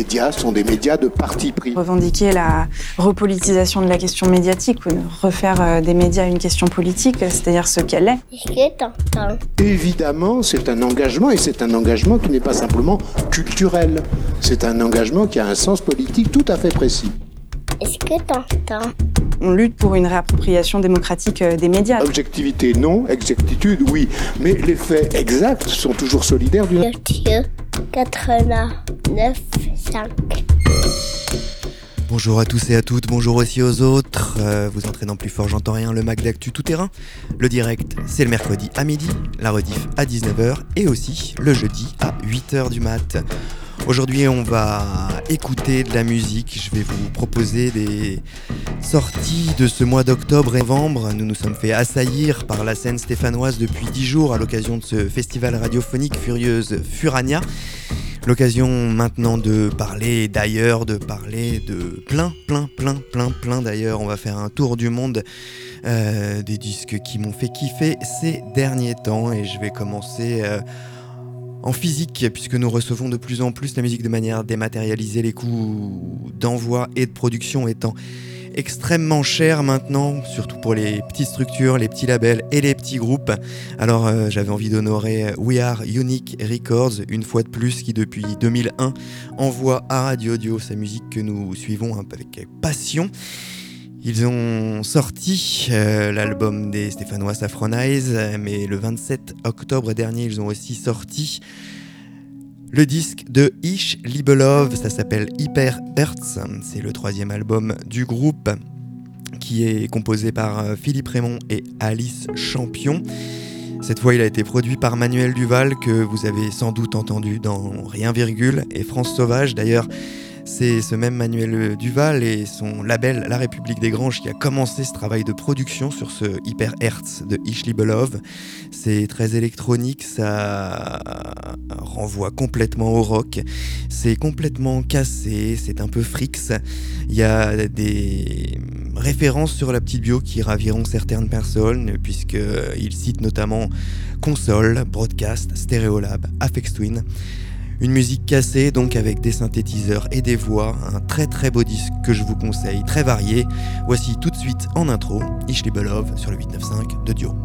médias sont des médias de parti pris. Revendiquer la repolitisation de la question médiatique ou refaire des médias une question politique, c'est-à-dire ce qu'elle est. Est-ce que t'entends ? Évidemment, c'est un engagement, et c'est un engagement qui n'est pas simplement culturel. C'est un engagement qui a un sens politique tout à fait précis. Est-ce que t'entends ? On lutte pour une réappropriation démocratique des médias. Objectivité, non. Exactitude, oui. Mais les faits exacts sont toujours solidaires d'une... Dieu, 89,5. Bonjour à tous et à toutes, bonjour aussi aux autres. Vous entrez dans Plus Fort J'entends Rien, le Mac d'actu tout terrain. Le direct, c'est le mercredi à midi, la rediff à 19h et aussi le jeudi à 8h du mat'. Aujourd'hui, on va écouter de la musique. Je vais vous proposer des sorties de ce mois d'octobre et novembre. Nous nous sommes fait assaillir par la scène stéphanoise depuis 10 jours à l'occasion de ce festival radiophonique Furieuse Furania. L'occasion maintenant de parler d'ailleurs, de parler de plein d'ailleurs. On va faire un tour du monde des disques qui m'ont fait kiffer ces derniers temps. Et je vais commencer... en physique, puisque nous recevons de plus en plus la musique de manière dématérialisée, les coûts d'envoi et de production étant extrêmement chers maintenant, surtout pour les petites structures, les petits labels et les petits groupes. Alors j'avais envie d'honorer We Are Unique Records, une fois de plus, qui depuis 2001 envoie à Radio Audio sa musique que nous suivons avec passion. Ils ont sorti l'album des Stéphanois Saffron Eyes, mais le 27 octobre dernier, ils ont aussi sorti le disque de Ich Liebe Love, ça s'appelle Hyper Hertz, c'est le 3e album du groupe qui est composé par Philippe Raymond et Alice Champion. Cette fois, il a été produit par Manuel Duval, que vous avez sans doute entendu dans Rien Virgule, et France Sauvage. D'ailleurs, c'est ce même Manuel Duval et son label La République des Granges qui a commencé ce travail de production sur ce Hyper Hertz de Ich Liebe Love. C'est très électronique, ça renvoie complètement au rock, c'est complètement cassé, c'est un peu frix. Il y a des références sur la petite bio qui raviront certaines personnes, puisqu'il cite notamment Console, Broadcast, Stereolab, Aphex Twin. Une musique cassée, donc avec des synthétiseurs et des voix, un très très beau disque que je vous conseille, très varié. Voici tout de suite en intro, Ich Liebe Love sur le 895 de Dio.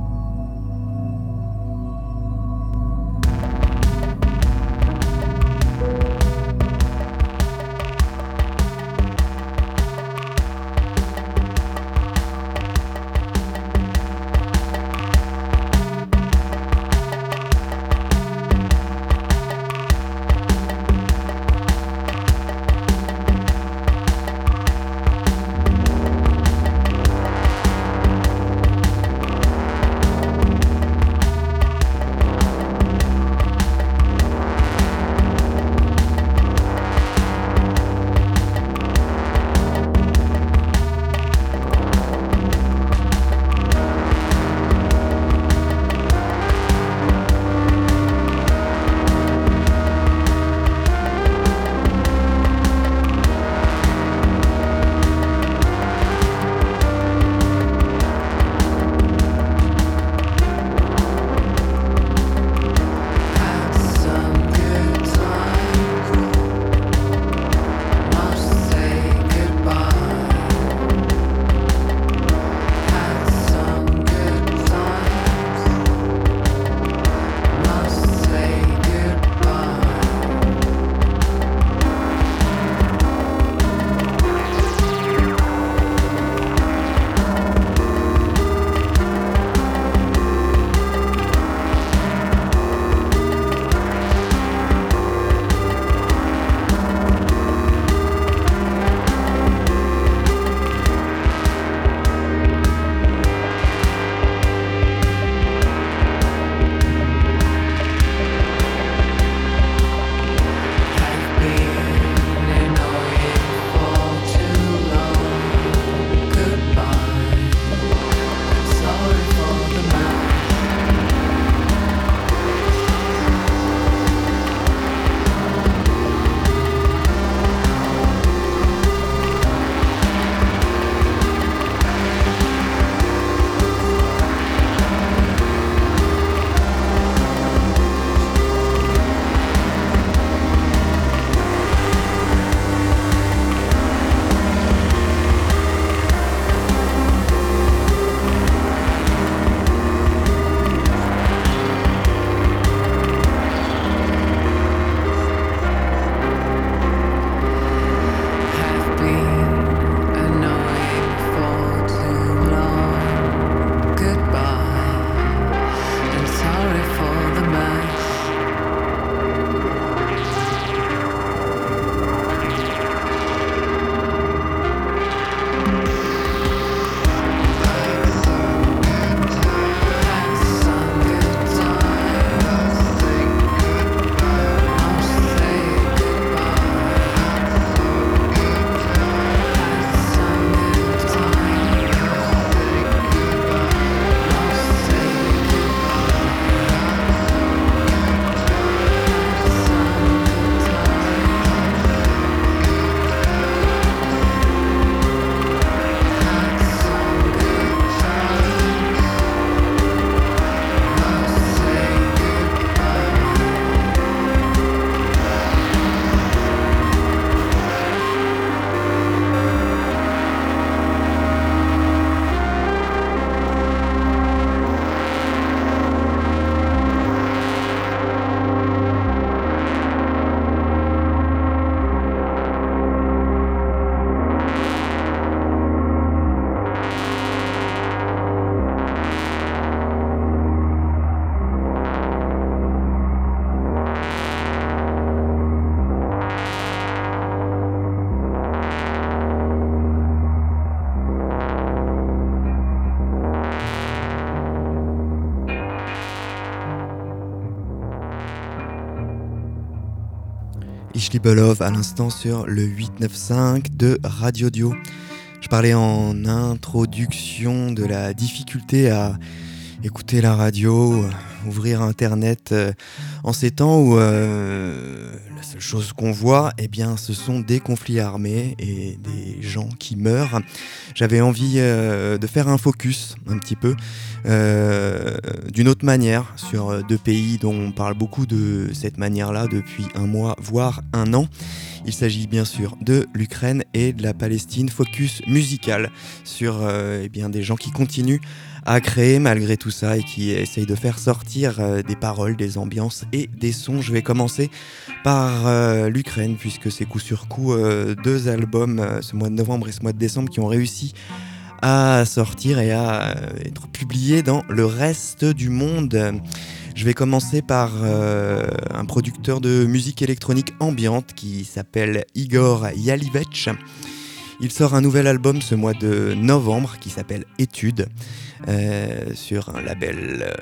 Ishlibolov à l'instant sur le 895 de Radio Dio. Je parlais en introduction de la difficulté à écouter la radio, ouvrir Internet en ces temps où la seule chose qu'on voit, eh bien, ce sont des conflits armés et des gens qui meurent. J'avais envie de faire un focus un petit peu d'une autre manière sur deux pays dont on parle beaucoup de cette manière-là depuis un mois, voire un an. Il s'agit bien sûr de l'Ukraine et de la Palestine. Focus musical sur eh bien, des gens qui continuent à créer malgré tout ça et qui essayent de faire sortir des paroles, des ambiances et des sons. Je vais commencer par l'Ukraine puisque c'est coup sur coup deux albums ce mois de novembre et ce mois de décembre qui ont réussi à sortir et à être publiés dans le reste du monde. Je vais commencer par un producteur de musique électronique ambiante qui s'appelle Igor Yalivech. Il sort un nouvel album ce mois de novembre qui s'appelle Études sur un label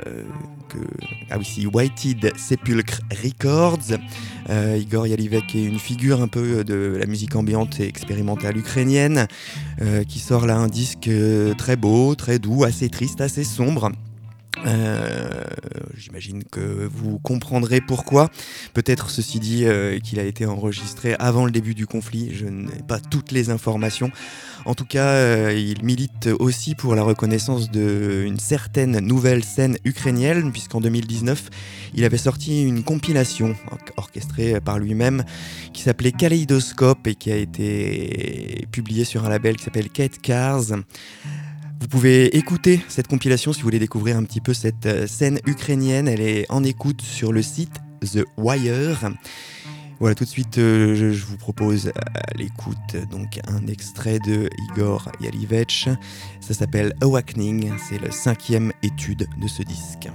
Whited Sepulchre Records. Igor Yalivech est une figure un peu de la musique ambiante et expérimentale ukrainienne qui sort là un disque très beau, très doux, assez triste, assez sombre. J'imagine que vous comprendrez pourquoi. Peut-être ceci dit qu'il a été enregistré avant le début du conflit. Je n'ai pas toutes les informations. En tout cas, il milite aussi pour la reconnaissance d'une certaine nouvelle scène ukrainienne, puisqu'en 2019, il avait sorti une compilation orchestrée par lui-même qui s'appelait Kaleidoscope et qui a été publiée sur un label qui s'appelle Kate Cars. Vous pouvez écouter cette compilation si vous voulez découvrir un petit peu cette scène ukrainienne. Elle est en écoute sur le site The Wire. Voilà, tout de suite, je vous propose à l'écoute donc un extrait de Igor Yalivech. Ça s'appelle Awakening. C'est la 5e étude de ce disque.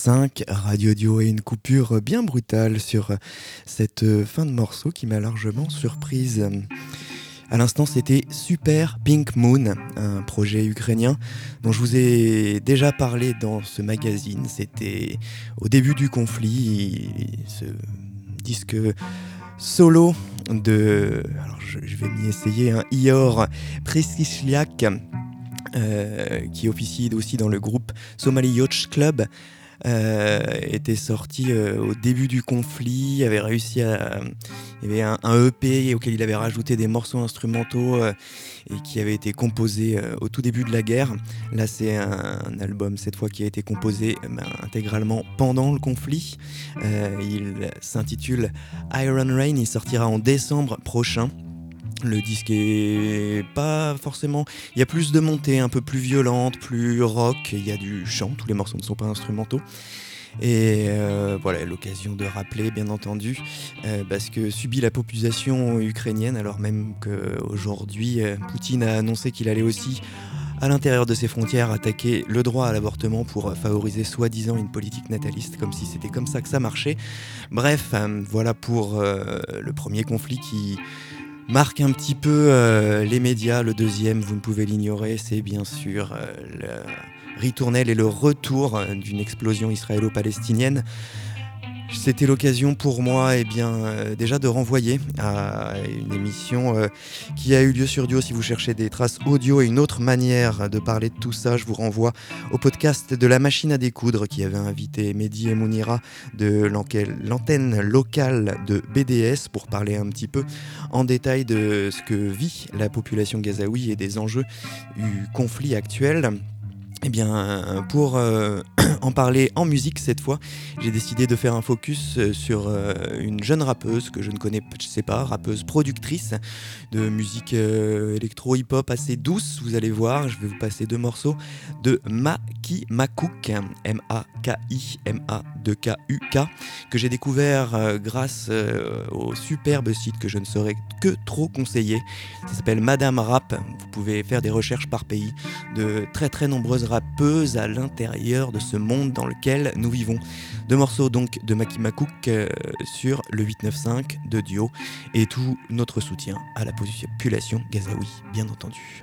89.5, Radio Dio, et une coupure bien brutale sur cette fin de morceau qui m'a largement surprise. À l'instant, c'était Super Pink Moon, un projet ukrainien dont je vous ai déjà parlé dans ce magazine. C'était au début du conflit, ce disque solo de... Alors je vais m'y essayer, Ihor Preskishliak, qui officie aussi dans le groupe Somali Yacht Club, était sorti au début du conflit, avait réussi à... Il y avait un EP auquel il avait rajouté des morceaux instrumentaux et qui avait été composé au tout début de la guerre. Là, c'est un album, cette fois, qui a été composé intégralement pendant le conflit. Il s'intitule Iron Rain, il sortira en décembre prochain. Le disque est pas forcément... Il y a plus de montées, un peu plus violentes, plus rock, il y a du chant, tous les morceaux ne sont pas instrumentaux. Et voilà, l'occasion de rappeler, bien entendu, parce que subit la population ukrainienne, alors même qu'aujourd'hui, Poutine a annoncé qu'il allait aussi, à l'intérieur de ses frontières, attaquer le droit à l'avortement pour favoriser soi-disant une politique nataliste, comme si c'était comme ça que ça marchait. Bref, voilà pour le premier conflit qui marque un petit peu les médias. Le deuxième, vous ne pouvez l'ignorer, c'est bien sûr le ritournelle et le retour d'une explosion israélo-palestinienne. C'était l'occasion pour moi déjà de renvoyer à une émission qui a eu lieu sur Dio. Si vous cherchez des traces audio et une autre manière de parler de tout ça, je vous renvoie au podcast de La Machine à découdre qui avait invité Mehdi et Mounira de l'antenne locale de BDS pour parler un petit peu en détail de ce que vit la population gazaoui et des enjeux du conflit actuel. Eh bien, pour en parler en musique cette fois, j'ai décidé de faire un focus sur une jeune rappeuse que je ne connais pas, rappeuse productrice de musique électro-hip-hop assez douce. Vous allez voir, je vais vous passer 2 morceaux de Maki Makouk, M-A-K-I-M-A-2-K-U-K, que j'ai découvert grâce au superbe site que je ne saurais que trop conseiller. Ça s'appelle Madame Rap. Vous pouvez faire des recherches par pays de très très nombreuses rappeuses à l'intérieur de ce monde dans lequel nous vivons. 2 morceaux donc de Maki Makouk sur le 895 de Dio, et tout notre soutien à la population gazaoui, bien entendu.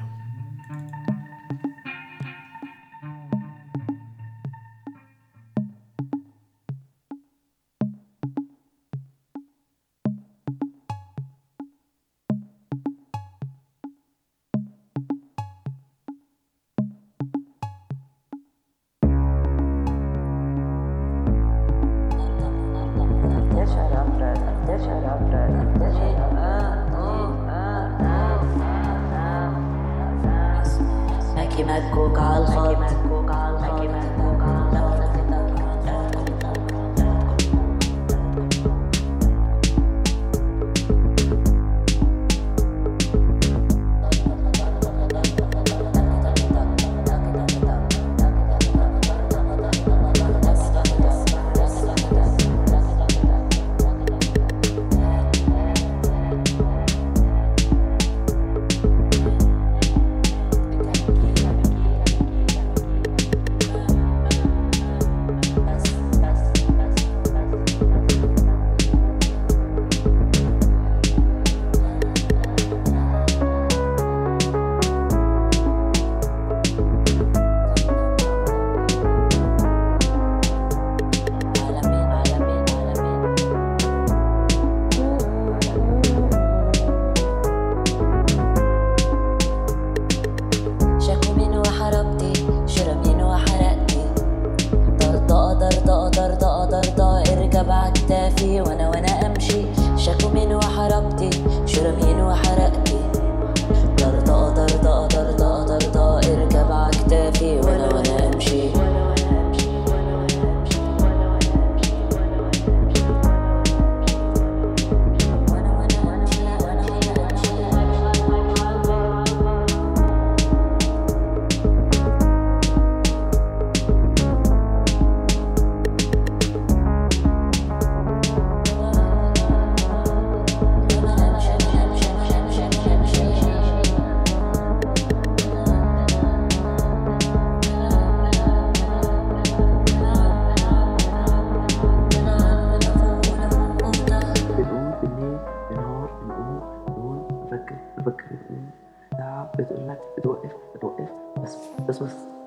ساعة بتوقف بس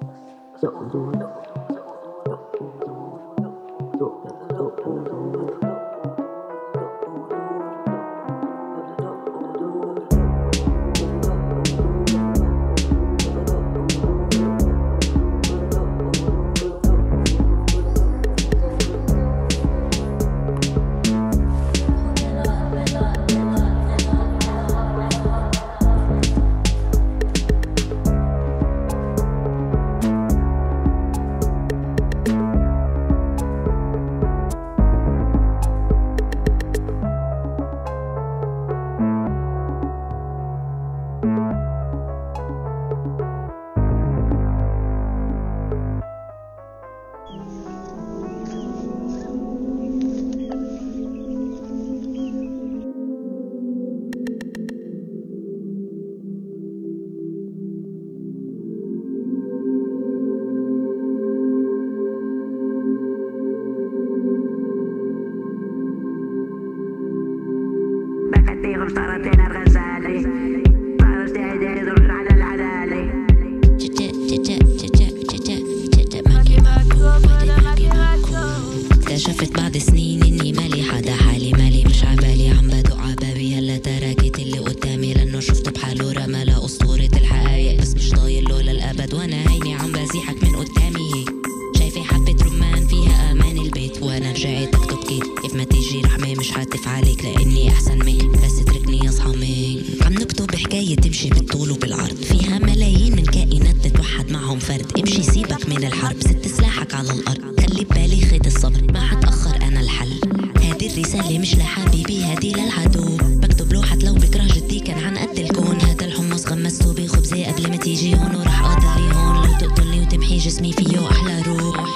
اكتشفت بعد سنين اني مالي حدا حالي مالي مش عبالي عم بدق عبابي هلا تراكت اللي قدامي لانه شفته بحاله رمى اسطورة الحقايق بس مش طايل له للابد وانا هيني عم بزيحك من قدامي شايفة حبة رمان فيها امان البيت وانا رجعت اكتب كيف ما تيجي رحمة مش هعتف عليك لاني احسن منك بس اتركني اصحى منك عم نكتب حكاية تمشي بالطول وبالعرض فيها ملايين من كائنات تتوحد معهم فرد امشي سيبك من الحرب ست سلاحك على الارض خلي ببالي خيط الصبر ما حتأخر انا الحل هادي الرسالة مش لحبيبي هادي للعدو بكتب لوحة لو بكره جدي كان عن قد الكون هذا الحمص غمسته بخبزي قبل ما تيجي هون وراح اقدر هون لو تقتلني وتمحي جسمي فيه احلى روح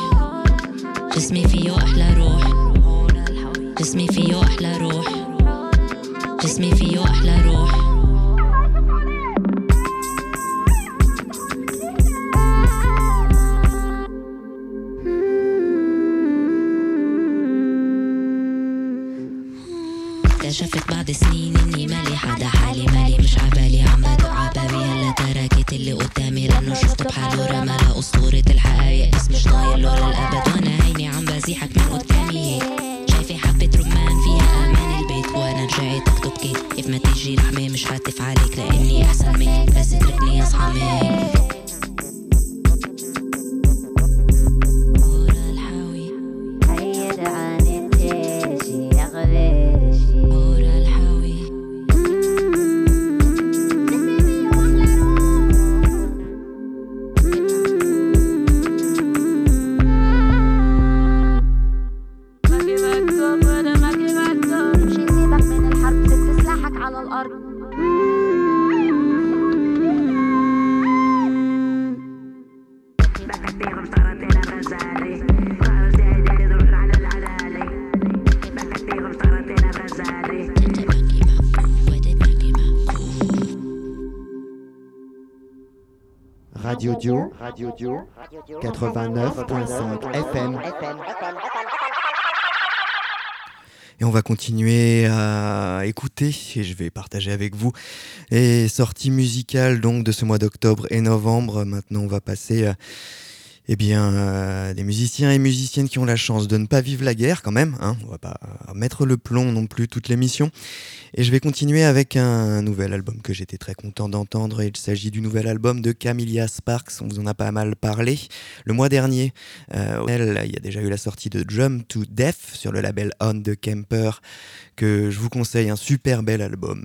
جسمي فيه احلى روح جسمي فيه احلى روح جسمي فيه احلى روح اكتشفت بعد سنين اني مالي حدا حالي مالي مش عبالي عم بدق عبابي هلا تراكت اللي قدامي لانه شفته بحاله رمى اسطورة الحقايق بس مش طايل له للابد وانا هيني عم بزيحك من قدامي شايفة حبة رمان فيها امان البيت وانا رجعت اكتب كيف ما تيجي رحمة مش هعتف عليك لاني احسن منك بس اتركني اصحى منك Radio Dio 89.5 FM. Et on va continuer à écouter, et je vais partager avec vous les sorties musicales donc de ce mois d'octobre et novembre. Maintenant, on va passer des musiciens et musiciennes qui ont la chance de ne pas vivre la guerre quand même. Hein. On va pas mettre le plomb non plus toute l'émission. Et je vais continuer avec un nouvel album que j'étais très content d'entendre. Il s'agit du nouvel album de Camilla Sparks. On vous en a pas mal parlé. Le mois dernier, il y a déjà eu la sortie de Drum to Death sur le label On de Kemper, que je vous conseille, un super bel album.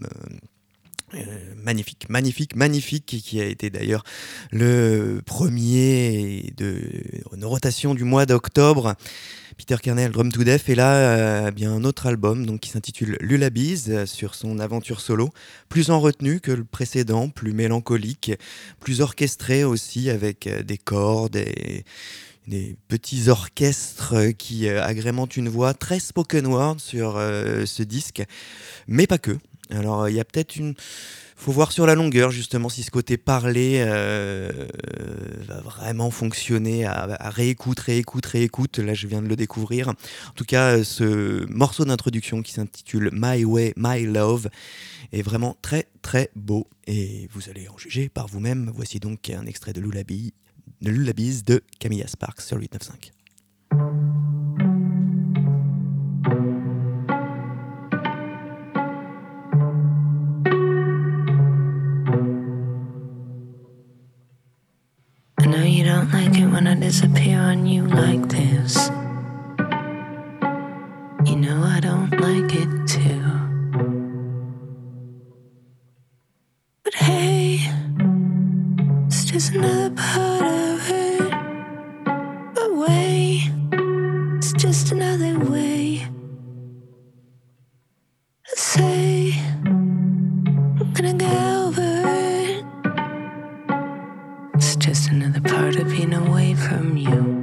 Magnifique, qui a été d'ailleurs le premier d'une rotation du mois d'octobre. Peter Kernel, Drum to Death, et là, un autre album donc, qui s'intitule Lullabies, sur son aventure solo, plus en retenue que le précédent, plus mélancolique, plus orchestré aussi, avec des cordes et des petits orchestres qui agrémentent une voix très spoken word sur ce disque, mais pas que. Alors il y a peut-être faut voir sur la longueur justement si ce côté parlé va vraiment fonctionner à réécoute. Là je viens de le découvrir. En tout cas ce morceau d'introduction qui s'intitule My Way, My Love est vraiment très très beau et vous allez en juger par vous-même. Voici donc un extrait de Lullabies de Camilla Sparks sur 895. I know you don't like it when I disappear on you like this. You know I don't like it too. But hey, it's just another part of it. Away, it's just another way. I say, I'm gonna get over it. It's just another part of being away from you.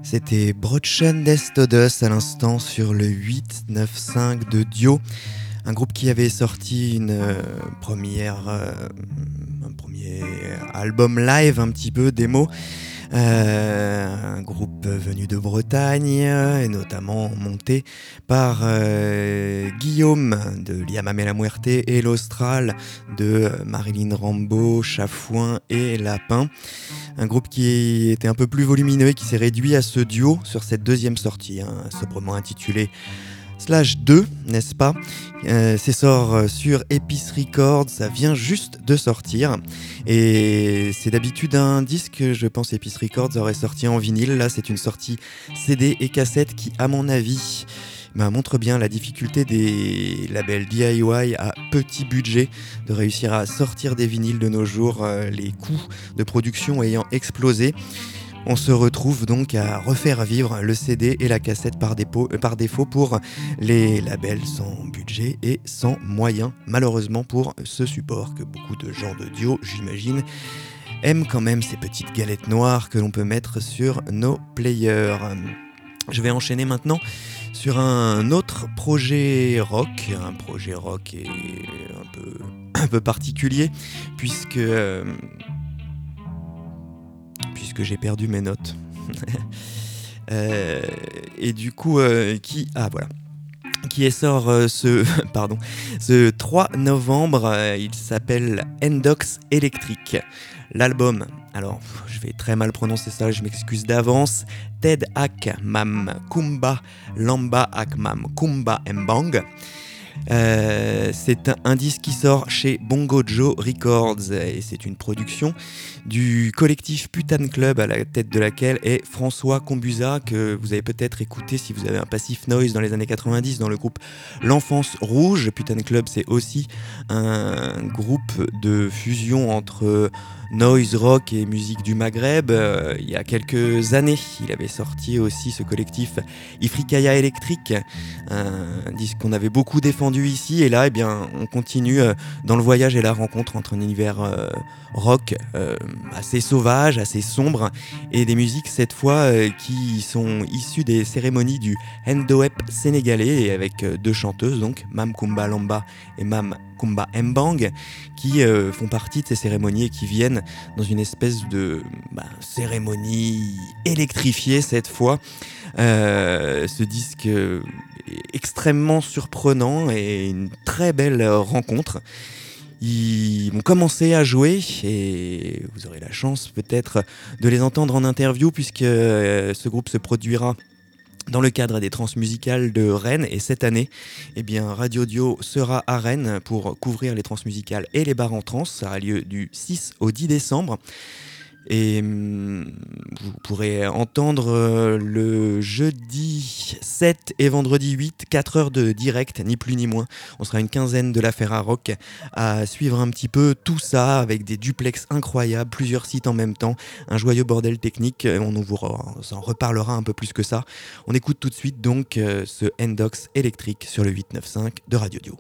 C'était Brotchen des Todes à l'instant sur le 895 de Dio, un groupe qui avait sorti un premier album live, un petit peu démo, un groupe venu de Bretagne et notamment monté par Guillaume de Liamame la Muerte et l'Austral de Marilyn Rambo, Chafouin et Lapin. Un groupe qui était un peu plus volumineux et qui s'est réduit à ce duo sur cette deuxième sortie, sobrement intitulée Slash 2, n'est-ce pas ? C'est sort sur Epice Records, ça vient juste de sortir. Et c'est d'habitude un disque, je pense Epice Records aurait sorti en vinyle. Là, c'est une sortie CD et cassette qui, à mon avis, montre bien la difficulté des labels DIY à petit budget de réussir à sortir des vinyles de nos jours, les coûts de production ayant explosé. On se retrouve donc à refaire vivre le CD et la cassette par défaut pour les labels sans budget et sans moyens, malheureusement pour ce support que beaucoup de gens de Dio, j'imagine, aiment quand même ces petites galettes noires que l'on peut mettre sur nos players. Je vais enchaîner maintenant sur un autre projet rock et un peu particulier puisque j'ai perdu mes notes. Et du coup, qui sort ce 3 novembre, il s'appelle Endox Electric. L'album, alors je vais très mal prononcer ça, je m'excuse d'avance, Ted Ak Mam Kumba Lamba Ak Mam Kumba Mbang. C'est un disque qui sort chez Bongo Joe Records et c'est une production du collectif Putain Club à la tête de laquelle est François Combuza, que vous avez peut-être écouté si vous avez un passif noise dans les années 90 dans le groupe L'Enfance Rouge. Putain Club, c'est aussi un groupe de fusion entre noise rock et musique du Maghreb. Il y a quelques années, il avait sorti aussi ce collectif Ifrikaya Electric, un disque qu'on avait beaucoup défendu ici, et là on continue dans le voyage et la rencontre entre un univers rock assez sauvage, assez sombre, et des musiques cette fois qui sont issues des cérémonies du Ndoep sénégalais, et avec deux chanteuses, donc Mam Kumba Lamba et Mam Kumba Mbang, qui font partie de ces cérémonies et qui viennent dans une espèce de cérémonie électrifiée cette fois. Ce disque est extrêmement surprenant et une très belle rencontre. Ils vont commencer à jouer et vous aurez la chance peut-être de les entendre en interview, puisque ce groupe se produira dans le cadre des Transmusicales de Rennes, et cette année, Radio Dio sera à Rennes pour couvrir les Transmusicales et les bars en trans. Ça aura lieu du 6 au 10 décembre. Et vous pourrez entendre le jeudi 7 et vendredi 8, 4 heures de direct, ni plus ni moins. On sera une quinzaine de la Ferra Rock à suivre un petit peu tout ça avec des duplex incroyables, plusieurs sites en même temps, un joyeux bordel technique. On vous en reparlera un peu plus que ça. On écoute tout de suite donc ce Endox électrique sur le 895 de Radio Dio.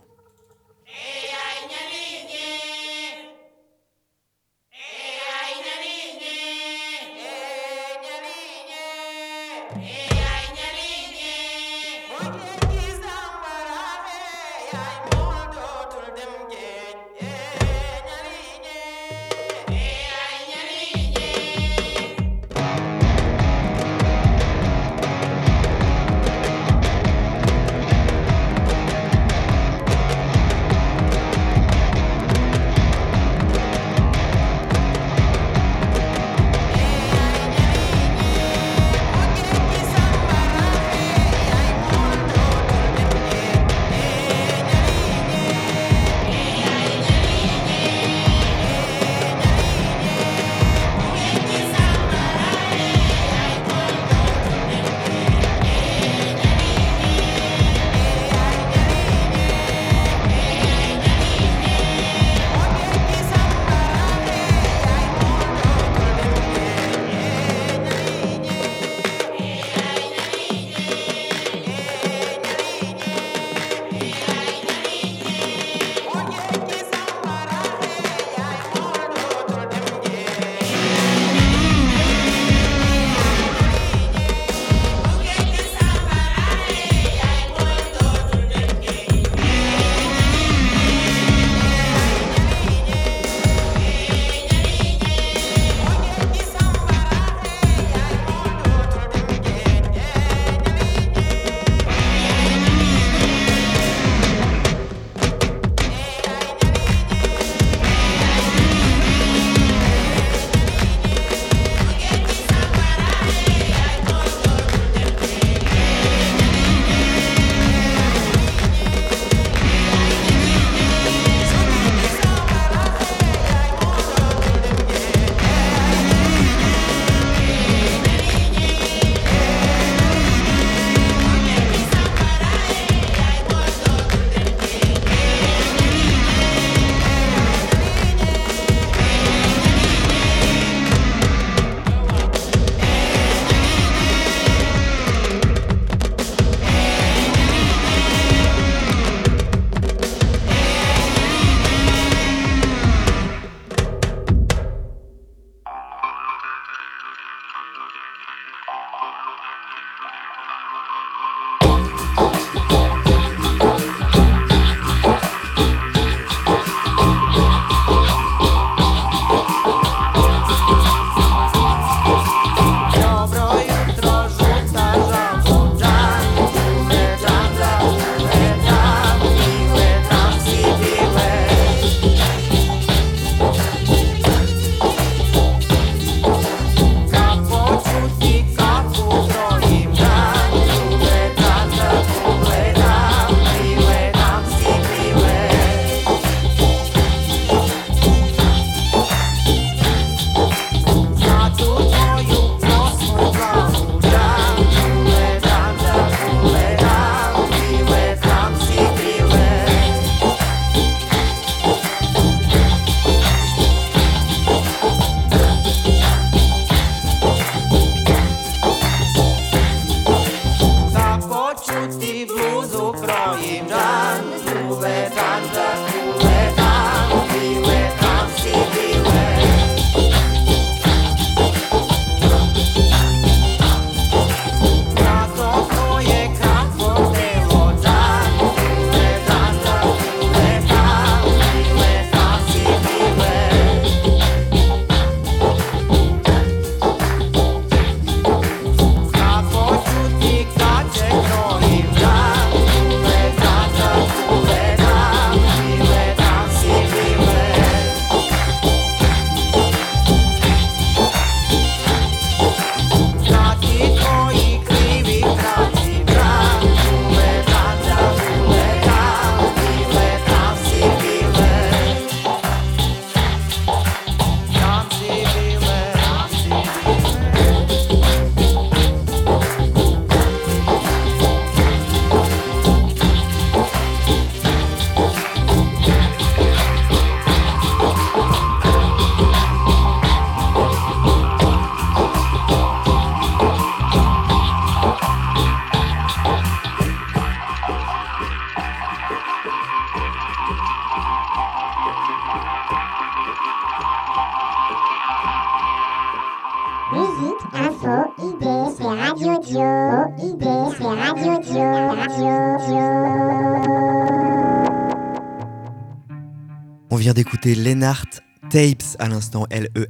On vient d'écouter Lennart Tapes à l'instant,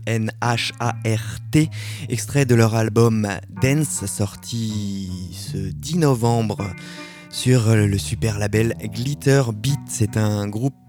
Lenhart, extrait de leur album Dance, sorti ce 10 novembre sur le super label Glitter Beat. C'est un groupe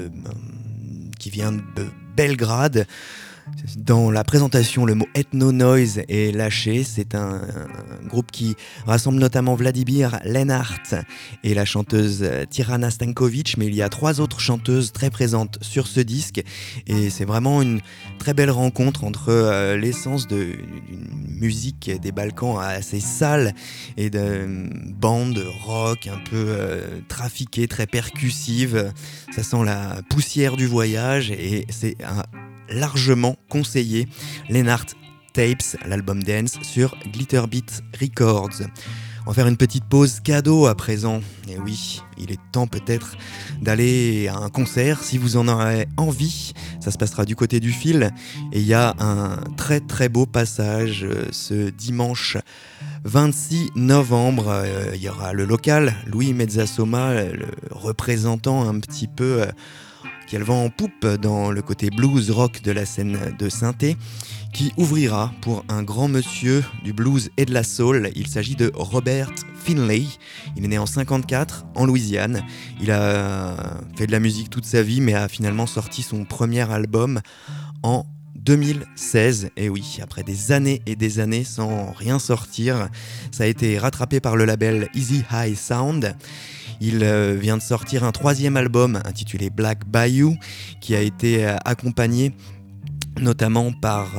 qui vient de Belgrade. Dans la présentation, le mot Ethno Noise est lâché. C'est un groupe qui rassemble notamment Vladimir Lennart et la chanteuse Tirana Stankovic, mais il y a 3 autres chanteuses très présentes sur ce disque et c'est vraiment une très belle rencontre entre l'essence d'une musique des Balkans assez sale et de bandes rock un peu trafiquées, très percussives. Ça sent la poussière du voyage et c'est largement conseillé. Lennart Tapes, l'album Dance sur Glitter Beat Records. On va faire une petite pause cadeau à présent. Et oui, il est temps peut-être d'aller à un concert si vous en aurez envie. Ça se passera du côté du fil. Et il y a un très très beau passage ce dimanche 26 novembre. Il y aura le local, Louis Mezzasoma, le représentant un petit peu qui a le vent en poupe dans le côté blues rock de la scène de Saint-Thé, qui ouvrira pour un grand monsieur du blues et de la soul. Il s'agit de Robert Finlay. Il est né en 1954 en Louisiane. Il a fait de la musique toute sa vie, mais a finalement sorti son premier album en 2016. Et oui, après des années et des années sans rien sortir, ça a été rattrapé par le label Easy High Sound. Il vient de sortir un 3e album intitulé Black Bayou, qui a été accompagné notamment par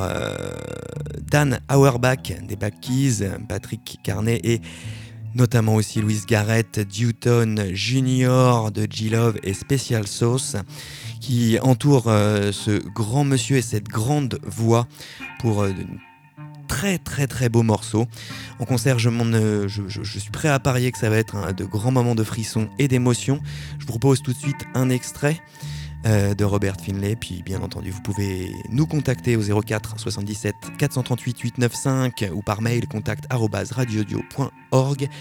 Dan Auerbach des Black Keys, Patrick Carney et notamment aussi Louis Garrett, Dewton Jr. de G-Love et Special Sauce, qui entourent ce grand monsieur et cette grande voix pour très très très beau morceau. En concert, je suis prêt à parier que ça va être de grands moments de frissons et d'émotion. Je vous propose tout de suite un extrait de Robert Finlay, puis bien entendu vous pouvez nous contacter au 04 77 438 895 ou par mail contact@radiodio.org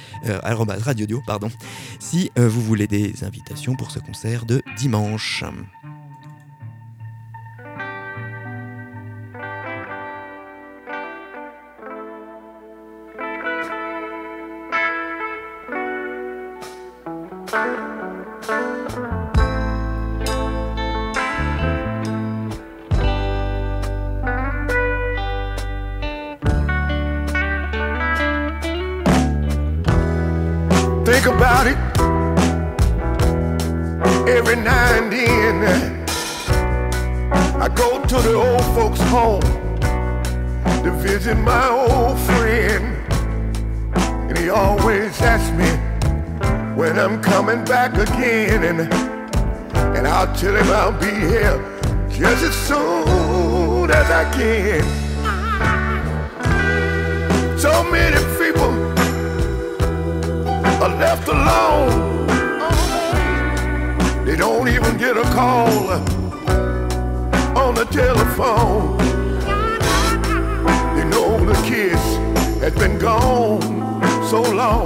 si vous voulez des invitations pour ce concert de dimanche. Think about it every now and then. I go to the old folks' home to visit my old friend, and he always asks me when I'm coming back again, and I'll tell him I'll be here just as soon as I can. So many people are left alone. They don't even get a call on the telephone. They know the kiss has been gone so long,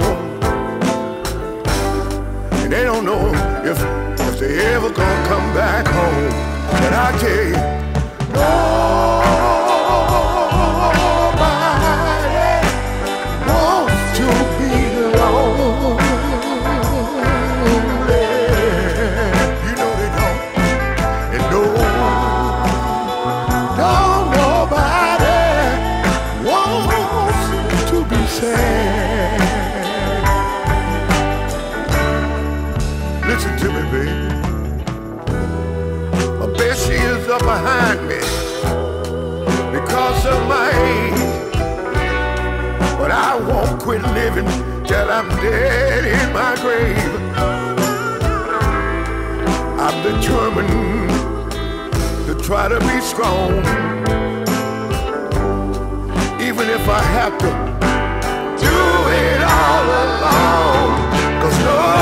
and they don't know if they ever gonna come back home. And I tell you, nobody wants to be alone. You know they don't. And nobody wants to be sad. Listen to me, baby. I bet she is up behind me because of my age, but I won't quit living till I'm dead in my grave. I'm determined to try to be strong, even if I have to do it all alone. 'Cause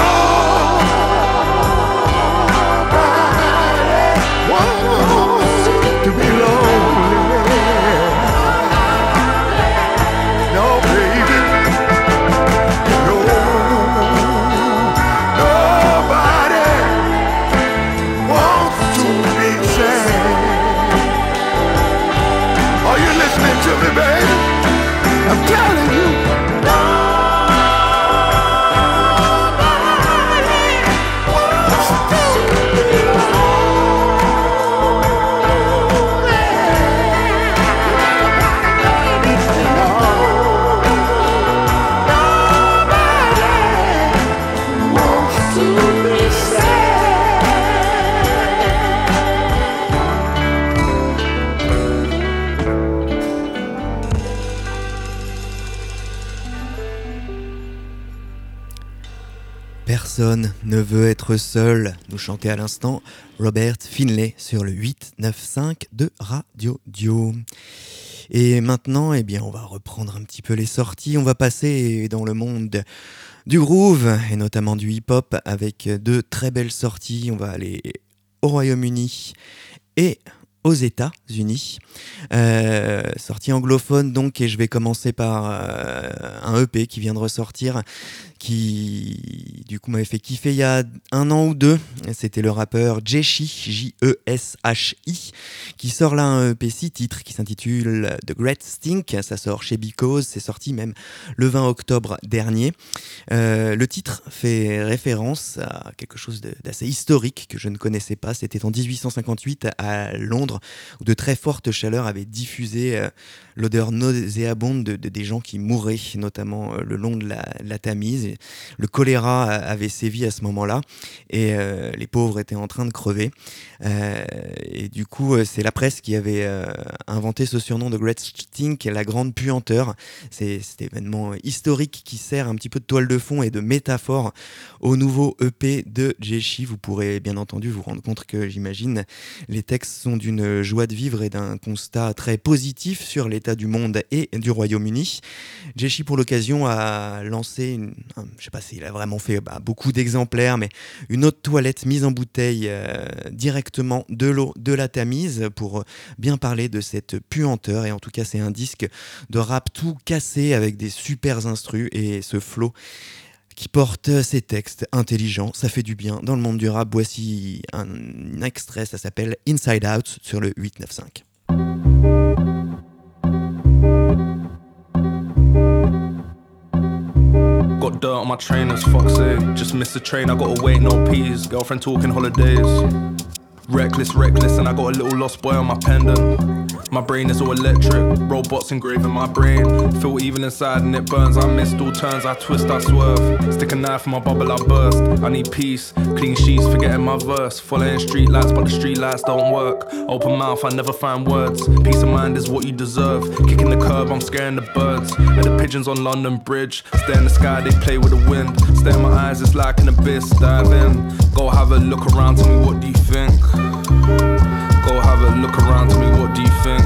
nobody wants to be lonely. No, baby. No, nobody wants to be personne ne veut être seul, nous chantait à l'instant Robert Finlay sur le 895 de Radio Dio. Et maintenant, eh bien, on va reprendre un petit peu les sorties. On va passer dans le monde du groove et notamment du hip-hop avec deux très belles sorties. On va aller au Royaume-Uni et aux États-Unis, sortie anglophone donc, et je vais commencer par un EP qui vient de ressortir, qui du coup m'avait fait kiffer il y a 1 an ou 2. C'était le rappeur Jeshi, J-E-S-H-I, qui sort là un EP 6 titres qui s'intitule The Great Stink. Ça sort chez Because, c'est sorti même le 20 octobre dernier. Le titre fait référence à quelque chose d'assez historique que je ne connaissais pas. C'était en 1858 à Londres, où de très fortes chaleurs avaient diffusé l'odeur nauséabonde des gens qui mouraient, notamment le long de la Tamise. Le choléra avait sévi à ce moment-là et les pauvres étaient en train de crever. Et du coup, c'est la presse qui avait inventé ce surnom de Great Stink, la grande puanteur. C'est cet événement historique qui sert un petit peu de toile de fond et de métaphore au nouveau EP de Jeshi. Vous pourrez bien entendu vous rendre compte que, j'imagine, les textes sont d'une joie de vivre et d'un constat très positif sur l'état du monde et du Royaume-Uni. Jeshi, pour l'occasion, a lancé je sais pas s'il a vraiment fait beaucoup d'exemplaires, mais une eau de toilette mise en bouteille directement de l'eau de la Tamise pour bien parler de cette puanteur. Et en tout cas, c'est un disque de rap tout cassé avec des super instrus et ce flow qui porte ses textes intelligents. Ça fait du bien dans le monde du rap. Voici un extrait, ça s'appelle Inside Out sur le 895. Got dirt on my trainers, fuck's sake. Just missed the train, I gotta wait, no peas. Girlfriend talking holidays. Reckless, and I got a little lost boy on my pendant. My brain is all electric, robots engraving my brain. Feel evil inside and it burns. I missed all turns, I twist, I swerve. Stick a knife in my bubble, I burst. I need peace, clean sheets, forgetting my verse. Following street lights, but the street lights don't work. Open mouth, I never find words. Peace of mind is what you deserve. Kicking the curb, I'm scaring the birds. And the pigeons on London Bridge. Stare in the sky, they play with the wind. Stare in my eyes, it's like an abyss. Dive in, go have a look around, tell me what do you think? Go have a look around, tell me what do you think?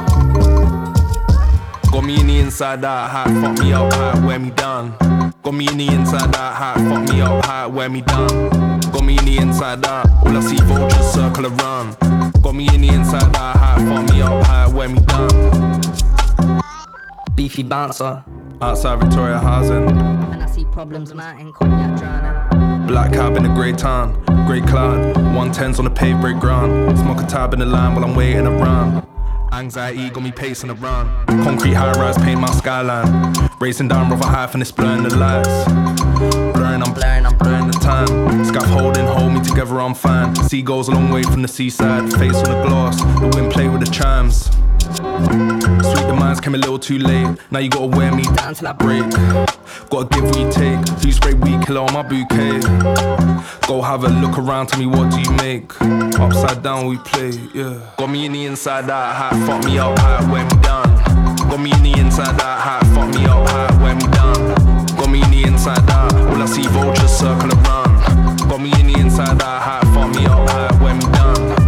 Got me in the inside out, hat, fuck me up, hat, wear me down. Got me in the inside out, hat, fuck me up, hat, wear me down. Got me in the inside out, all I see vultures circle around. Got me in the inside out, hat, fuck me up, hat, wear me down. Beefy bouncer outside Victoria Housing, and I see problems mounting, cognac drowning. Black cab in a grey town, grey cloud, 110s on the paved break ground. Smoke a tab in the line while I'm waiting around. Anxiety got me pacing around. Concrete high rise paint my skyline. Racing down rather high and it's blurring the lights. Blurring, I'm blurring the time. Scaffolding, hold me together, I'm fine. Seagulls a long way from the seaside. Face on the glass, the wind play with the chimes. Sweet demise came a little too late. Now you gotta wear me down till I break. Gotta give what you take. You spray weed killer on my bouquet. Go have a look around, tell me what do you make? Upside down we play, yeah. Got me in the inside out, hat, fuck me up, hat, wear me down. Got me in the inside out, hat, fuck me up, hat, wear me down. Got me in the inside out, all I see vultures circle around. Got me in the inside out, hat, fuck me up, hat, wear me down.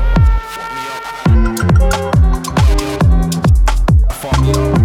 Fuck me up.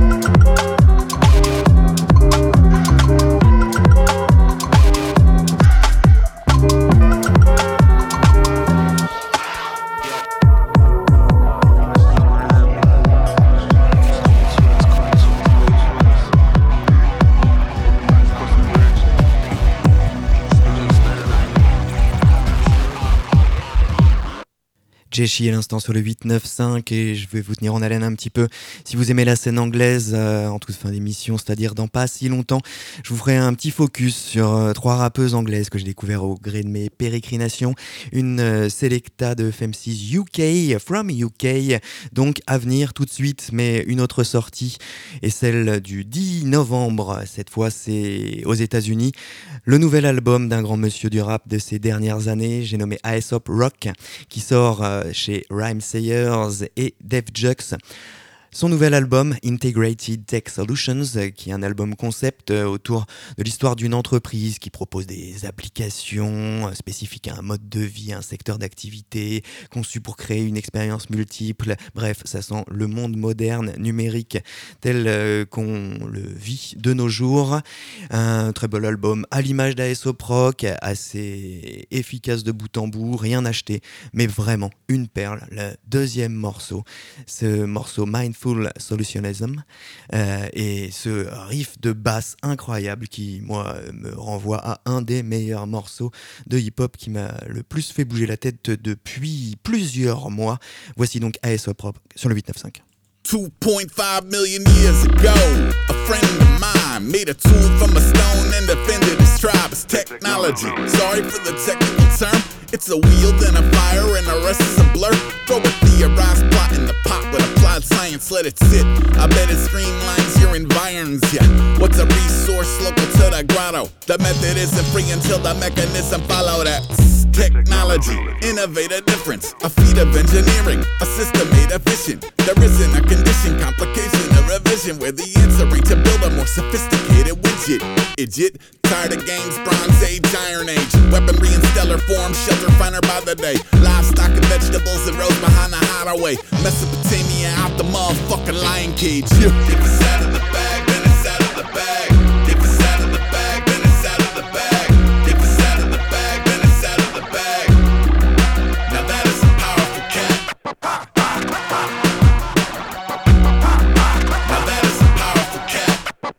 Jeshi à l'instant sur le 895 et je vais vous tenir en haleine un petit peu. Si vous aimez la scène anglaise en toute fin d'émission, c'est-à-dire dans pas si longtemps, je vous ferai un petit focus sur 3 rappeuses anglaises que j'ai découvert au gré de mes pérégrinations. Une selecta de FMC's UK, from UK, donc à venir tout de suite, mais une autre sortie est celle du 10 novembre. Cette fois, c'est aux États-Unis. Le nouvel album d'un grand monsieur du rap de ces dernières années, j'ai nommé Aesop Rock, qui sort chez Rhymesayers et Def Jux. Son nouvel album, Integrated Tech Solutions, qui est un album concept autour de l'histoire d'une entreprise qui propose des applications spécifiques à un mode de vie, à un secteur d'activité, conçues pour créer une expérience multiple. Bref, ça sent le monde moderne, numérique, tel qu'on le vit de nos jours. Un très beau album à l'image d'Aesop Rock, assez efficace de bout en bout, rien acheté, mais vraiment une perle. Le deuxième morceau, ce morceau Mindful Solutionism, et ce riff de basse incroyable qui, moi, me renvoie à un des meilleurs morceaux de hip-hop qui m'a le plus fait bouger la tête depuis plusieurs mois. Voici donc Aesop Rock sur le 895. 2.5 million years ago, a friend of mine made a tool from a stone and defended his tribe. It's technology. Sorry for the technical term. It's a wheel, then a fire, and the rest is a blur. Throw a theorized plot in the pot with applied science, let it sit. I bet it streamlines your environs, yeah. What's a resource local to the grotto? The method isn't free until the mechanism follow that. Technology, innovate a difference. A feat of engineering, a system made efficient. There isn't a condition, complication, or revision where the answer ain't to build a more sophisticated widget. Idiot, tired of games, Bronze Age, Iron Age. Weaponry in stellar form, shelter finer by the day. Livestock and vegetables that rose behind the hideaway. Mesopotamia out the motherfucking lion cage. If it's out of the bag, then it's out of the bag. If it's out of the bag, then it's out of the bag. If it's out of the bag, then it's out of the bag. Now that is a powerful cat. Now that is a powerful cat.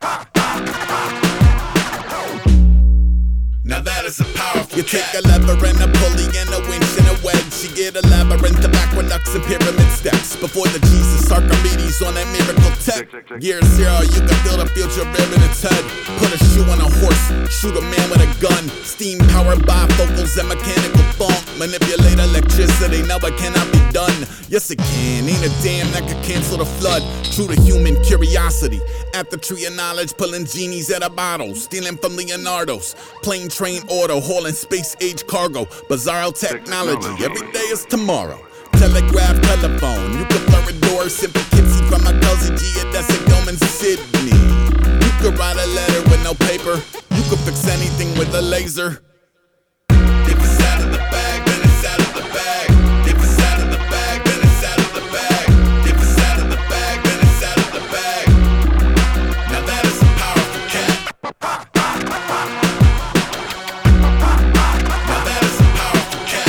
Now that is a powerful. You take a lever and a pulley and a winch and a wedge. You get a labyrinth of aqueducts and pyramid steps. Before the Jesus Archimedes on that miracle tech. Year zero, you can build a future rib in its head. Put a shoe on a horse, shoot a man with a gun. Steam powered bifocals and mechanical funk. Manipulate electricity, no it cannot be done. Yes it can, ain't a damn that could cancel the flood. True to human curiosity. At the tree of knowledge, pulling genies out of bottles. Stealing from Leonardo's. Plane, train, auto, hauling space age cargo. Bizarro technology, every day is tomorrow. Telegraph, telephone, you can blur a door. Simple Kitsy from a cozy G at Desicome in Sydney. You could write a letter with no paper. You could fix anything with a laser. If it's out of the bag, then it's out of the bag. If it's out of the bag, then it's out of the bag. If it's out of the bag, then it's out of the bag. Now that is a powerful cat. Now that is a powerful cat.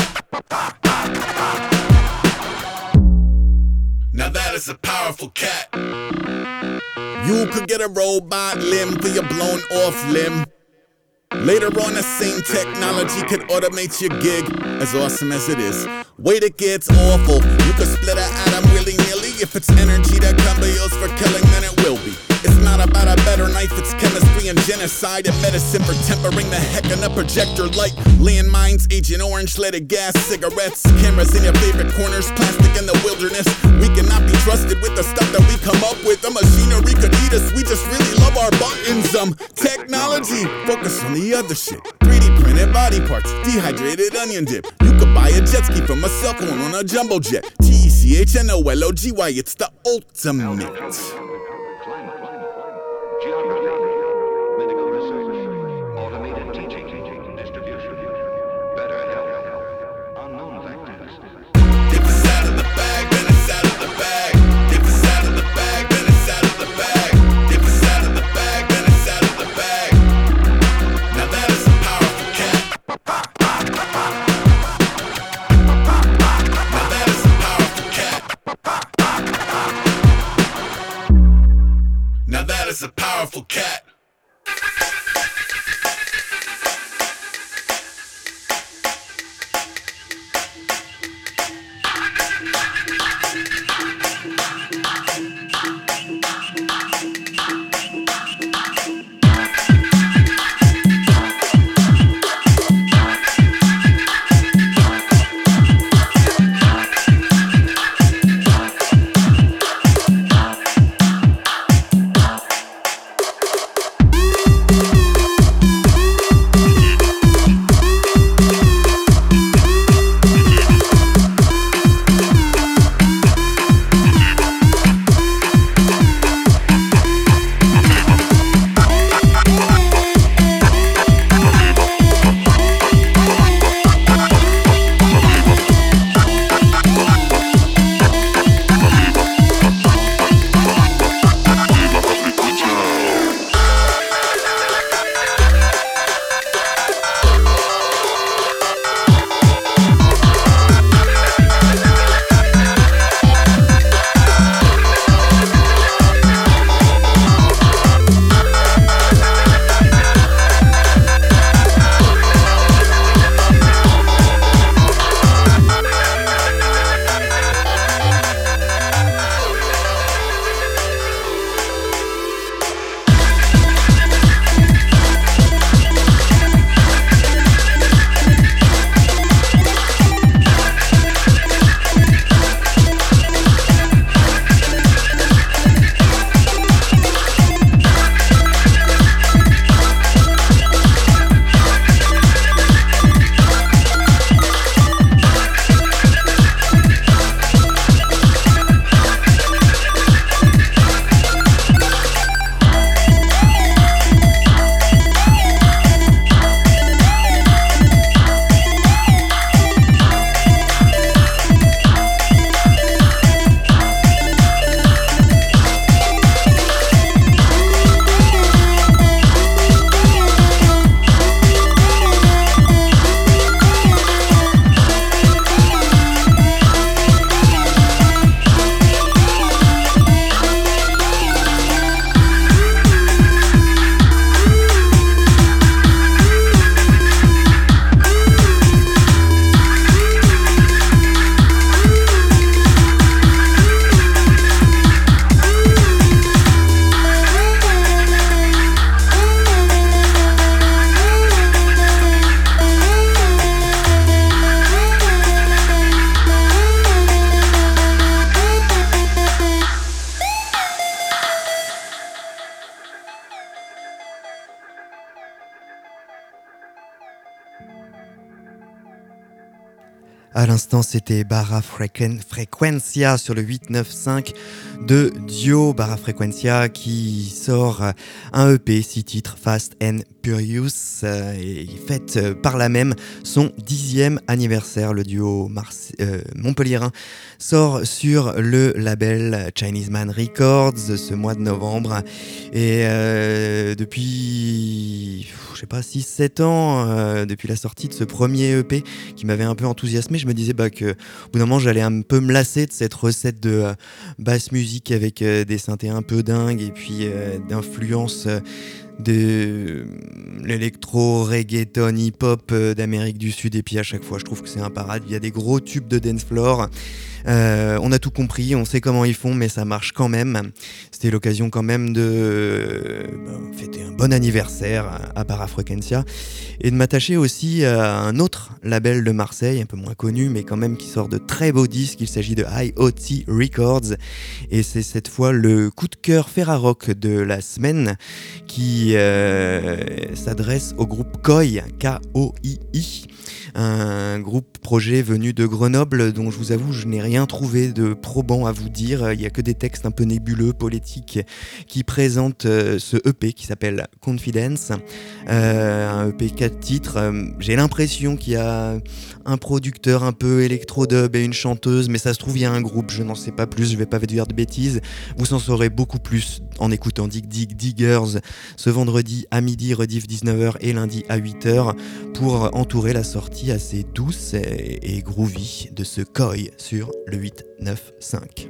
Now that is a powerful cat. You could get a robot limb for your blown off limb. Later on, the same technology could automate your gig, as awesome as it is. Wait, it gets awful. You could split an atom willy-nilly. If it's energy that can be used for killing, then it will be. It's not about a better knife, it's chemistry and genocide and medicine for tempering the heck in a projector light. Landmines, Agent Orange, leaded gas, cigarettes, cameras in your favorite corners, plastic in the wilderness. We cannot be trusted with the stuff that we come up with. The machinery could eat us, we just really love our buttons. Technology, focus on the other shit. 3D printed body parts, dehydrated onion dip. You could buy a jet ski from a cell phone on a jumbo jet. TECHNOLOGY, it's the ultimate. Geography, medical research, automated teaching, distribution, better health, unknown factors. If it's out of the bag, then it's out of the bag. If it's out of the bag, then it's out of the bag. If it's out of the bag, then it's out of the bag. Now that is a powerful cat. Now that is a powerful cat. À l'instant, c'était Barra Frequencia sur le 895 de Dio. Barra Frequencia qui sort un EP, 6 titres, Fast and Furious, et fête par là même son 10e anniversaire. Le duo montpelliérain sort sur le label Chinese Man Records ce mois de novembre. Et depuis, je sais pas, 6-7 ans, depuis la sortie de ce premier EP qui m'avait un peu enthousiasmé, je me disais que au bout d'un moment j'allais un peu me lasser de cette recette de basse musique avec des synthés un peu dingues et puis d'influence de l'électro, reggaeton, hip-hop d'Amérique du Sud. Et puis à chaque fois je trouve que c'est un parade, il y a des gros tubes de dance floor. On a tout compris, on sait comment ils font, mais ça marche quand même. C'était l'occasion quand même de fêter un bon anniversaire à Barra Frequencia et de m'attacher aussi à un autre label de Marseille, un peu moins connu, mais quand même qui sort de très beaux disques. Il s'agit de IoT Records et c'est cette fois le coup de cœur Ferrarock de la semaine qui s'adresse au groupe Koi, K-O-I-I. Un groupe projet venu de Grenoble dont je vous avoue je n'ai rien trouvé de probant à vous dire. Il n'y a que des textes un peu nébuleux, polétiques qui présentent ce EP qui s'appelle Confidence, un EP 4 titres. J'ai l'impression qu'il y a un producteur un peu électro-dub et une chanteuse, mais ça se trouve il y a un groupe, je n'en sais pas plus, je vais pas vous dire de bêtises. Vous en saurez beaucoup plus en écoutant Dig Dig Diggers ce vendredi à midi, rediff 19h et lundi à 8h pour entourer la sortie assez douce et groovy de ce Koi sur le 895.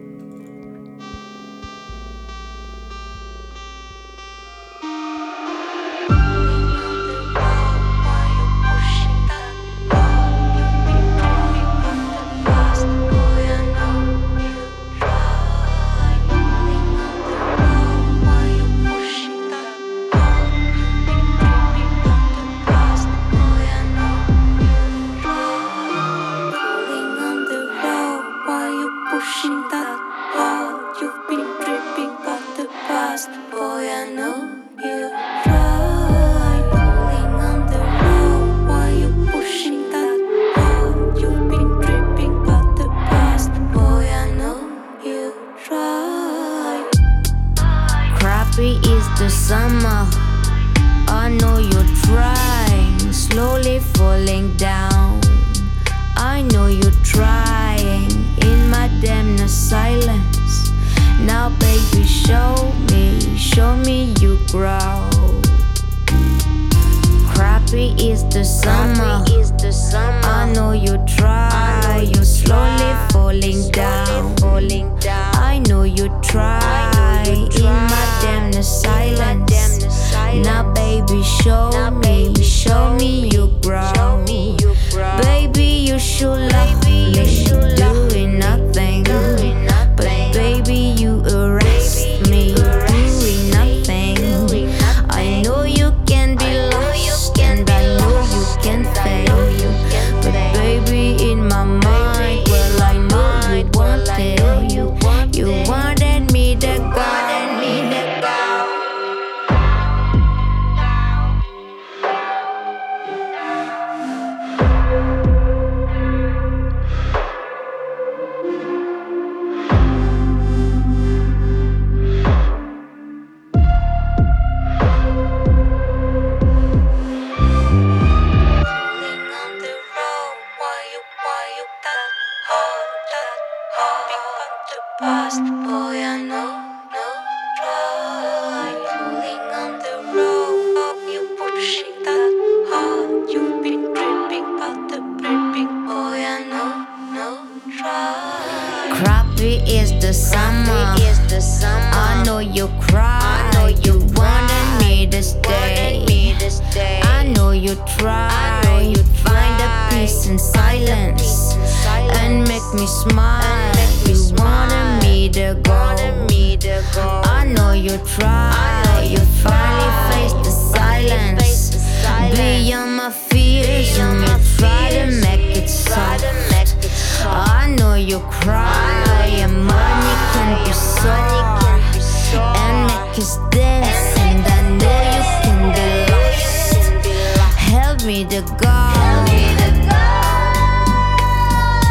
Me the God.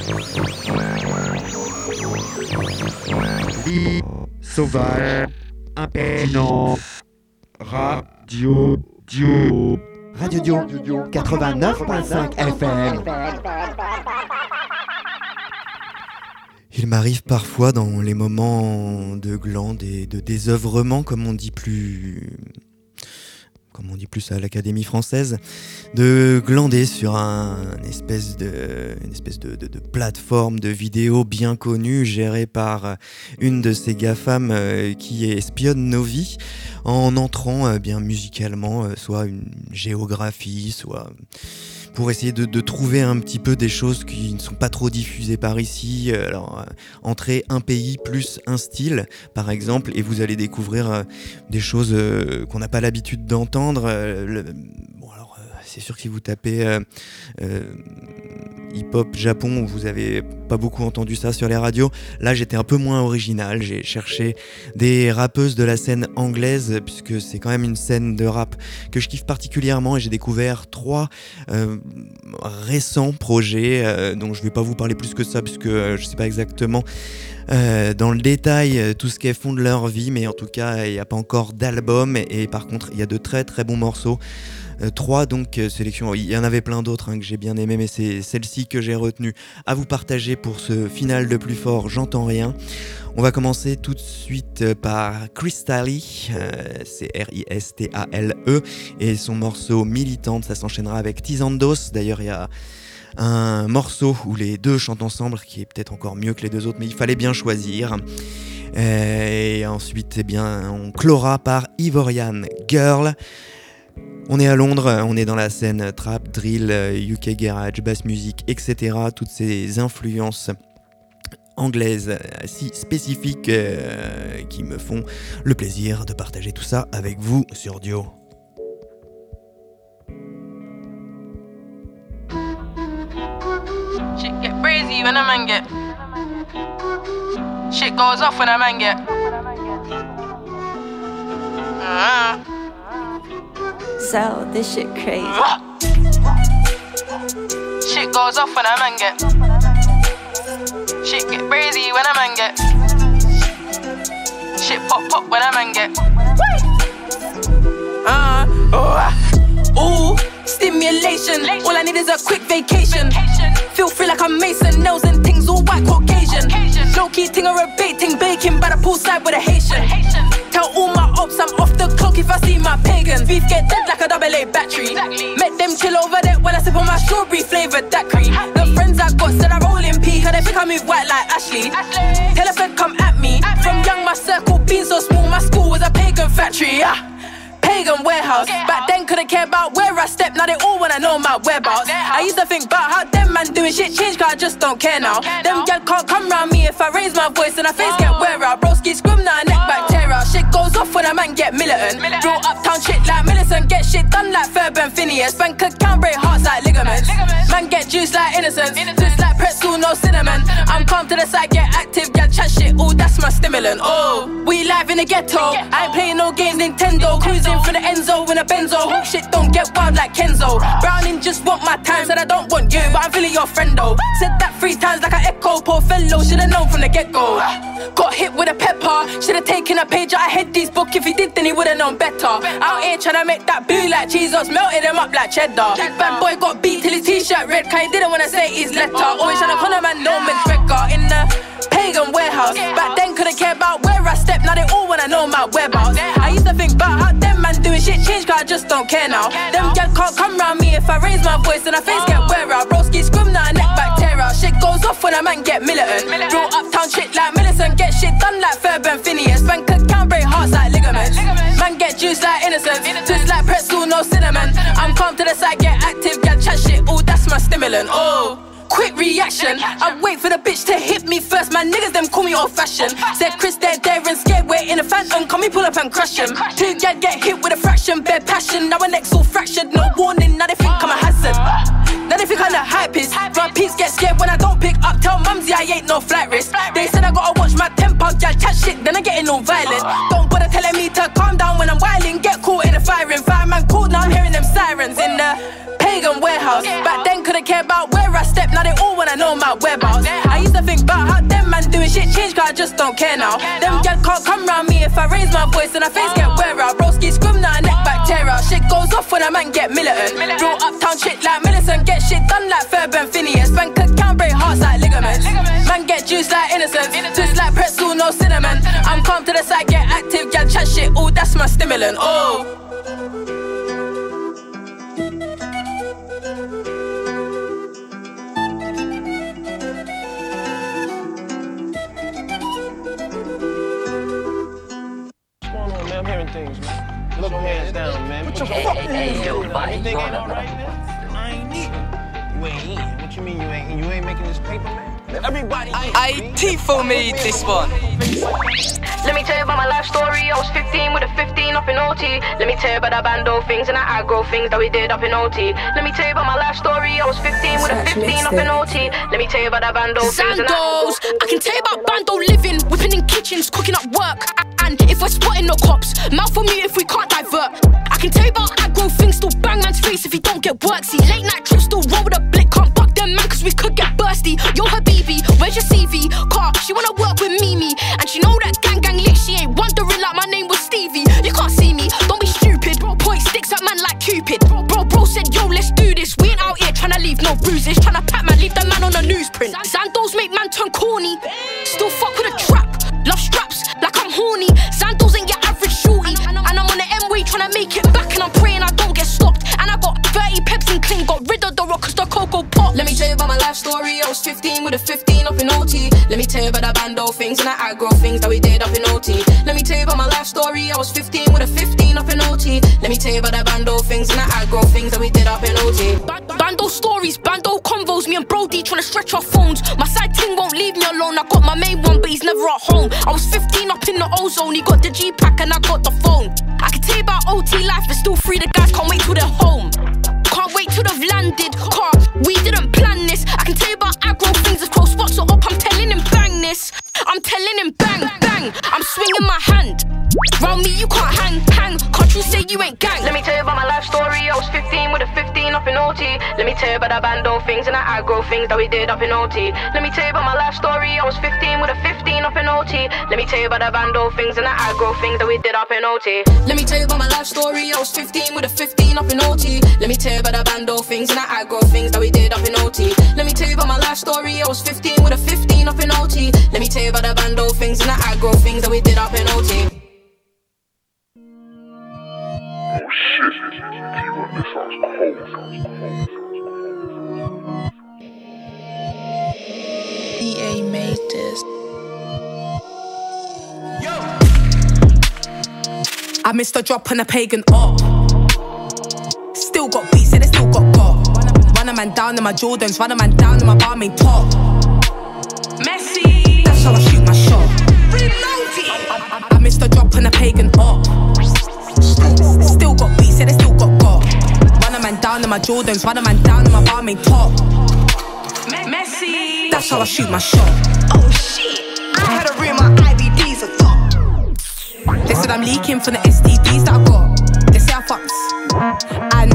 Libre, sauvage, impertinent, Radio Dio. Radio Dio, 89.5 FM. Il m'arrive parfois dans les moments de glande et de désœuvrement, comme on dit plus à l'Académie française, de glander sur une espèce de plateforme de vidéos bien connue, gérée par une de ces GAFAM qui espionne nos vies, en entrant bien musicalement, soit une géographie, soit pour essayer de trouver un petit peu des choses qui ne sont pas trop diffusées par ici. Alors, entrez un pays plus un style, par exemple, et vous allez découvrir des choses qu'on n'a pas l'habitude d'entendre. Bon, alors, c'est sûr que si vous tapez hip-hop Japon, vous avez pas beaucoup entendu ça sur les radios. Là, j'étais un peu moins original. J'ai cherché des rappeuses de la scène anglaise, puisque c'est quand même une scène de rap que je kiffe particulièrement, et j'ai découvert 3 récents projets, dont je vais pas vous parler plus que ça, puisque je sais pas exactement dans le détail tout ce qu'elles font de leur vie, mais en tout cas, il n'y a pas encore d'album, et par contre, il y a de très très bons morceaux. 3 donc sélections, il y en avait plein d'autres que j'ai bien aimé, mais c'est celle-ci que j'ai retenue à vous partager pour ce final de Plus Fort, j'entends rien. On va commencer tout de suite par Cristally, c'est R-I-S-T-A-L-E, et son morceau Militante, ça s'enchaînera avec Tizandos. D'ailleurs, il y a un morceau où les deux chantent ensemble qui est peut-être encore mieux que les deux autres, mais il fallait bien choisir. Et ensuite, eh bien, on clora par Ivorian Girl. On est à Londres, on est dans la scène trap, drill, UK garage, bass music, etc. Toutes ces influences anglaises si spécifiques qui me font le plaisir de partager tout ça avec vous sur Dio. Shit get crazy when a man get. Shit goes off when a man get. So this shit crazy. Shit goes off when a man get. Shit get crazy when a man get. Shit pop when a man get. Ooh, stimulation. All I need is a quick vacation. Feel free like I'm Mason, nails and things all white Caucasian. Low key ting or a baiting, baking by the poolside with a Haitian. Tell all my ops I'm off the clock if I see my pagans. Beef get dead like a AA battery. Make them chill over there while I sip on my strawberry flavoured daiquiri. The friends I got said I roll in P, cause they think I move white like Ashley. Tell a friend come at me. From young my circle being so small, my school was a pagan factory. Pagan warehouse. Back then couldn't care about where I step, now they all wanna know my whereabouts. I used to think about how them man doing shit change, cause I just don't care now. Them gal can't come round me if I raise my voice and I face get wear out. Broski scream now, neck back tear out. Shit goes off when a man get militant. Draw uptown shit like Millicent, get shit done like Ferb and Phineas. Bank account break hearts like ligaments. Man get juice like innocence, just like pretzel, no cinnamon. I'm calm to the side, get active, gal chat shit, ooh that's my stimulant. Oh, we live in the ghetto, I ain't playing no games, Nintendo. Cruising for the Enzo in a Benzo. Hope shit don't get wild like Kenzo. Browning just want my time, said I don't want you, but I'm feeling your friend though. Said that 3 times like I echo, poor fellow, should've known from the get-go. Got hit with a pepper, should've taken a page out of Heady's book. If he did then he would've known better. Out here tryna make that boo like Cheezos, melted him up like cheddar. Bad boy got beat till his t-shirt red, cause he didn't wanna say his letter. Always tryna con a man, no McGregor. In the pagan warehouse, back then couldn't care about where I step, now they all wanna know my whereabouts. I used to think about how them man doing shit change, cause I just don't care now. Them gal can't come round me if I raise my voice and I face get wear out. Broski scream now, neck back tear out. Shit goes off when a man get militant. Draw uptown shit like Millicent, get shit done like Ferb and Phineas. Bank account break hearts like ligaments. Man get juice like innocence, just like pretzel, no cinnamon. I'm calm to the side, get active, gal chat shit, ooh that's my stimulant. Oh, quick reaction, I wait for the bitch to hit me first. My niggas them call me old fashioned. Said Chris they're there and scared, wait in a phantom. Come me pull up and crush him. 2 gal get hit with a fraction, bare passion. Now my neck's all fractured, no warning. Now they think I'm a hazard. Now they think I'm the hypest. My peeps get scared when I don't pick up. Tell mumsy I ain't no flight risk. They said I gotta watch my temper, gal chat shit, then I getting all violent. Don't bother telling me to calm down when I'm wilding. Get caught in the firing. Fireman called, now I'm hearing them sirens in the pagan warehouse. Back then could've couldn't care about where I step. Now they all wanna know my whereabouts. I used to think about how them man doing shit change, cause I just don't care now. Them gal can't come round me if I raise my voice and I face get wear out. Broski scream now, neck back tear out. Shit goes off when a man get militant. Real uptown shit like Millicent, get shit done like Ferb and Phineas. Bank account break hearts like ligaments. Man get juice like innocence, twist like pretzel, no cinnamon. I'm calm to the side, get active, gal chat shit, oh that's my stimulant, oh. I'm hearing things, man. Look hands down, man. Put your fucking hands down. You think ain't alright, man? I ain't eating. You ain't eating. What you mean you ain't eating? You ain't making this paper, man? Everybody Tifo made this one. Let me tell you about my life story. I was 15 with a 15 up in OT. Let me tell you about the bando things and the aggro things that we did up in OT. Let me tell you about my life story. I was 15 with a 15 up in OT. Let me tell you about the bando things and the Sandos, I can tell you about bando living, whipping in kitchens, cooking up work. And if we're spotting no cops, mouth on mute if we can't divert. I can tell you about aggro things, still bang man's face if he don't get work. See, late night trips, still roll with a blick. Can't buck them man cause we could get bursty. Yo, Habibi, where's your CV? Car, she wanna work with Mimi. And she know that gang lit, she ain't wondering like my name was Stevie. You can't see me, don't be stupid. Bro, point sticks at man like Cupid. Bro said, yo, let's do this. We ain't out here tryna leave no bruises. Tryna pack man, leave that man on a newsprint. Zandos make man turn corny. Still fuck with a trap. Love straps like I'm horny. Zandos ain't your average shorty. And I'm on the M-way tryna make it back. And I'm praying I don't get stopped. And I got 30 peps and clean. Got rid of the rock cause the cocoa pop. Let me tell you about my life story. I was 15 with a 15 up in OT. Let me tell you about the bando things and the aggro things that we did up in OT. Let me tell you about my life story. I was 15 with a 15 up in OT. Let me tell you about the bando things and the aggro things that we did up in OT. Bando stories, bando convos. Me and Brody tryna stretch our phones. My side ting won't leave me alone. I got my main one but he's never at home. I was 15 up in the ozone. He got the G-Pack and I got the phone. I can tell you about OT life but still free. The guys can't wait till they're home. Can't wait till they've landed. Car, we didn't plan this. I can tell you about aggro things. If close spots are up, I'm telling him bang this. I'm telling him bang, bang. I'm swinging my hand. Round me, you can't hang. Can't you say you ain't gang? Let me tell you about my life story. I was 15 with a 15 up in OT. Let me tell you about the bando things and the aggro things that we did up in OT. Let me tell you about my life story. I was 15 with a 15 up in OT. Let me tell you about the bando things and the aggro things that we did up in OT. Let me tell you about my life story. I was 15 with a 15 up in OT. Let me tell you about the bando things and the aggro things that we did up in OT. Let me tell you about my life story. I was 15 with a 15 up in OT. Let me tell you about the bando things and the aggro things that we did up in OT. Oh shit, T-Run, this sounds cold. EA made this. I missed a drop on a pagan up. Still got beats and it still got. Run a man down in my Jordans, run a man down in my barmaid top. Messi, that's how I shoot my shot. I missed a drop on a pagan up. Still got beats and it still got. Run a man down in my Jordans, run a man down in my barmaid top. Messi, that's how I shoot my shot. Oh shit, I had to ring my IBDs a thought. They said I'm leaking from the STDs that I got. They say I fucked and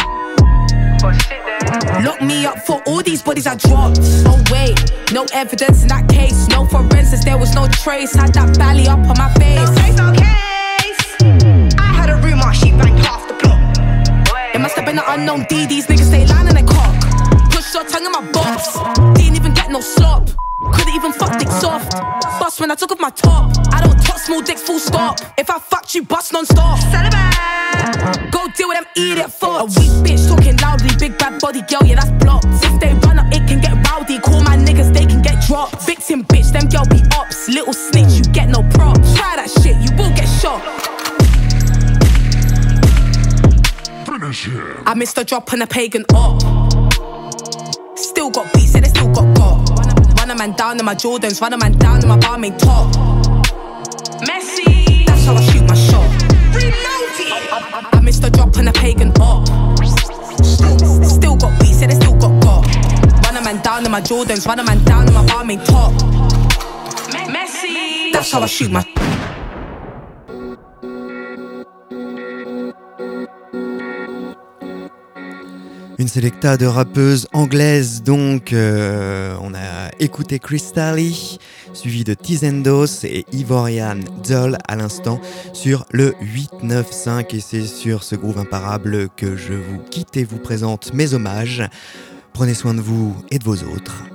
lock me up for all these bodies I dropped. Oh wait, no evidence in that case. No forensics, there was no trace. Had that belly up on my face. No case, no case. I had a rumor, she banged half the block. It must have been an unknown D. These niggas stay lying in their cock. Push your tongue in my box. Didn't even get no slop. Couldn't even fuck dick soft. Bust when I took off my top. I don't touch small dicks, full stop. If I fucked you, bust non-stop. Go deal with them idiot fucks. A weak bitch talking loudly, big bad body girl, yeah that's blocked. If they run up, it can get rowdy. Call my niggas, they can get dropped. Victim bitch, them girl be ops. Little snitch, you get no props. Try that shit, you will get shot. Finish him. I missed a drop on a pagan up. Still got beats and it still got. Run a man down in my Jordans, run a man down in my barmaid top. Messi, that's how I shoot my shot. I missed a drop on a pagan up. Still got beats and it still got. Run a man down in my Jordans, run a man down in my barmaid top. Messi, that's how I shoot my. Une sélecta de rappeuses anglaises, donc on a écouté Crystalli, suivi de Tizendos et Ivorian Doll à l'instant sur le 895, et c'est sur ce groove imparable que je vous quitte et vous présente mes hommages. Prenez soin de vous et de vos autres.